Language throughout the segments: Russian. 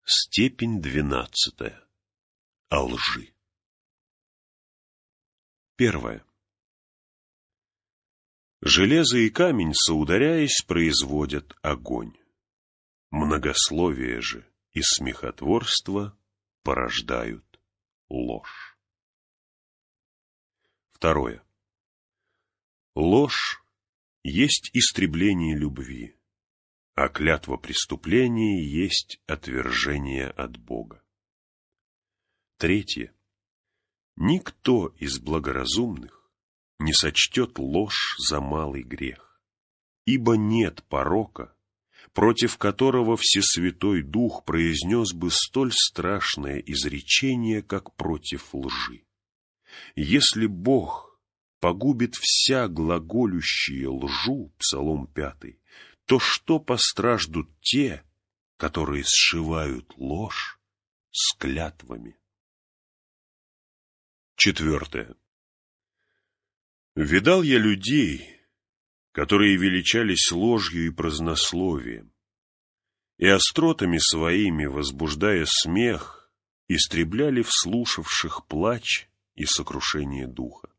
Степень 12. О лжи. 1. Железо и камень, соударяясь, производят огонь. Многословие же и смехотворство порождают ложь. 2. Ложь есть истребление любви, а клятва преступления есть отвержение от Бога. 3. Никто из благоразумных не сочтет ложь за малый грех, ибо нет порока, против которого Всесвятой Дух произнес бы столь страшное изречение, как против лжи. Если Бог погубит вся глаголющие лжу, Псалом 5, то что постраждут те, которые сшивают ложь с клятвами? 4. Видал я людей, которые величались ложью и празднословием, и остротами своими, возбуждая смех, истребляли вслушавших плач и сокрушение духа.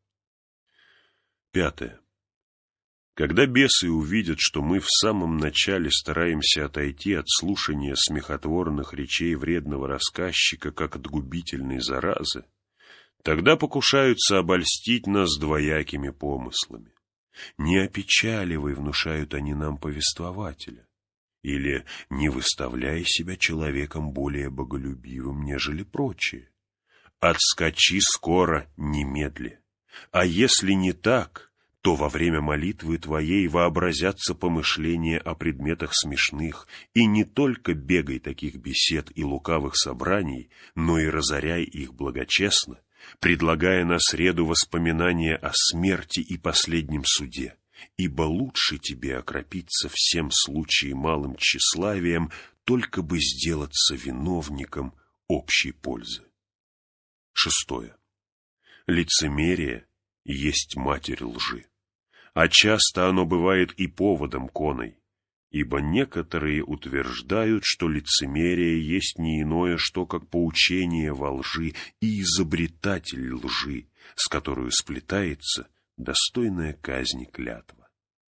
5. Когда бесы увидят, что мы в самом начале стараемся отойти от слушания смехотворных речей вредного рассказчика, как от губительной заразы, тогда покушаются обольстить нас двоякими помыслами. Не опечаливай, внушают они нам, повествователя, или не выставляй себя человеком более боголюбивым, нежели прочие. Отскочи скоро, немедли. А если не так, то во время молитвы твоей вообразятся помышления о предметах смешных, и не только бегай таких бесед и лукавых собраний, но и разоряй их благочестно, предлагая на среду воспоминания о смерти и последнем суде, ибо лучше тебе окропиться всем случаем малым тщеславием, только бы сделаться виновником общей пользы. 6. Лицемерие есть матерь лжи, а часто оно бывает и поводом коной, ибо некоторые утверждают, что лицемерие есть не иное, что как поучение во лжи и изобретатель лжи, с которой сплетается достойная казни клятва.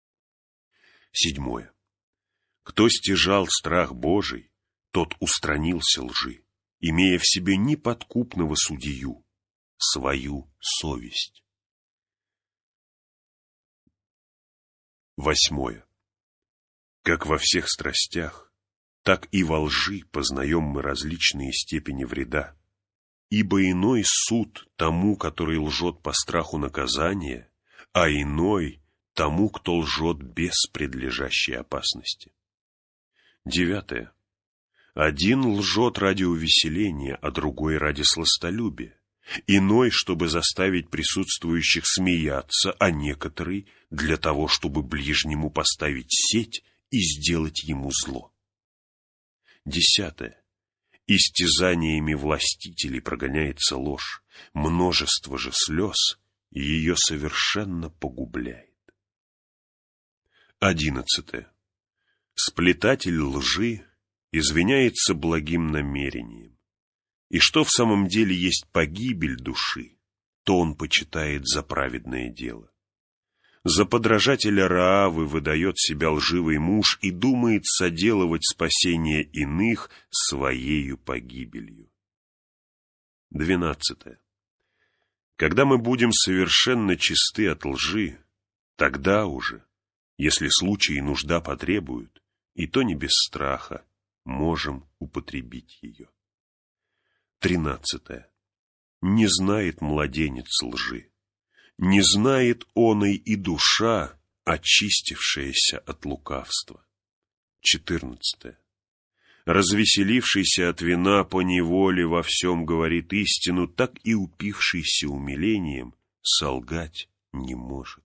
7. Кто стяжал страх Божий, тот устранился лжи, имея в себе неподкупного судью, свою совесть. 8. Как во всех страстях, так и во лжи познаем мы различные степени вреда, ибо иной суд тому, который лжет по страху наказания, а иной тому, кто лжет без предлежащей опасности. 9. Один лжет ради увеселения, а другой ради сластолюбия. Иной, чтобы заставить присутствующих смеяться, а некоторый для того, чтобы ближнему поставить сеть и сделать ему зло. 10. Истязаниями властителей прогоняется ложь, множество же слез ее совершенно погубляет. 11. Сплетатель лжи извиняется благим намерением, и что в самом деле есть погибель души, то он почитает за праведное дело. За подражателя Раавы выдает себя лживый муж и думает соделывать спасение иных своею погибелью. 12. Когда мы будем совершенно чисты от лжи, тогда уже, если случай и нужда потребуют, и то не без страха, можем употребить ее. 13. Не знает младенец лжи, не знает оной и душа, очистившаяся от лукавства. 14. Развеселившийся от вина поневоле во всем говорит истину, так и упившийся умилением солгать не может.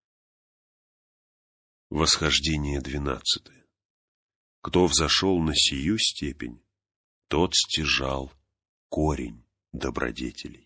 Восхождение 12. Кто взошел на сию степень, тот стяжал корень добродетелей.